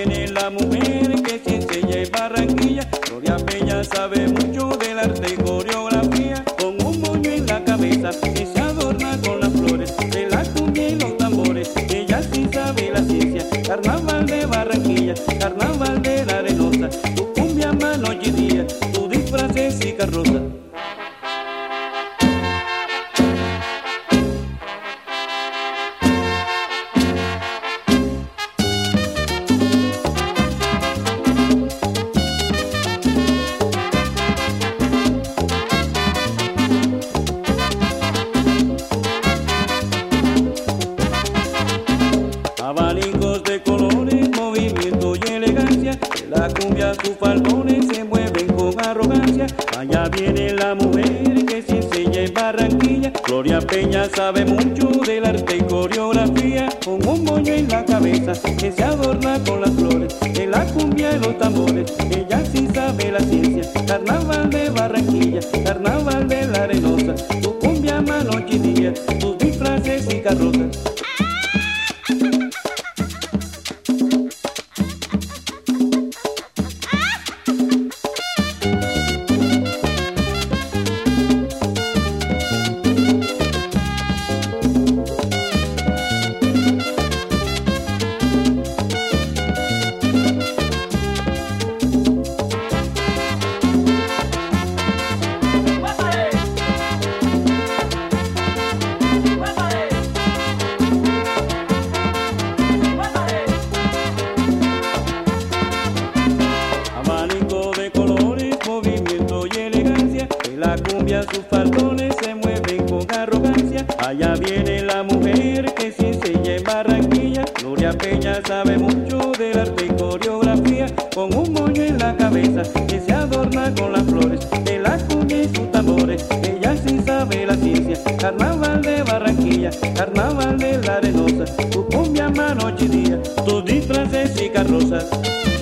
viene la mujer que se enseña en Barranquilla. Gloria Peña sabe mucho del arte y coreografía, con un moño en la cabeza que se adorna con las flores de la cumbia y los tambores. Ella sí sabe la ciencia. Carnaval de Barranquilla, carnaval de la Arenosa, tu cumbia más noche y día, tu disfraces y carroza. Abanicos de colores, movimiento y elegancia, de la cumbia sus faldones se mueven con arrogancia. Allá viene la mujer que se enseña en Barranquilla. Gloria Peña sabe mucho del arte y coreografía, con un moño en la cabeza que se adorna con las flores de la cumbia y los tambores. Ella sí sabe la ciencia. Carnaval de Barranquilla, carnaval de la Arenosa, tu cumbia más noche y día, tus disfraces y carrozas. La cumbia sus faldones se mueven con arrogancia. Allá viene la mujer que se enseña en Barranquilla. Gloria Peña sabe mucho del arte y coreografía, con un moño en la cabeza que se adorna con las flores de la cumbia y sus tambores. Ella sí sabe la ciencia. Carnaval de Barranquilla, carnaval de la Arenosa, tu cumbia más noche y día, tus disfraces y carrozas.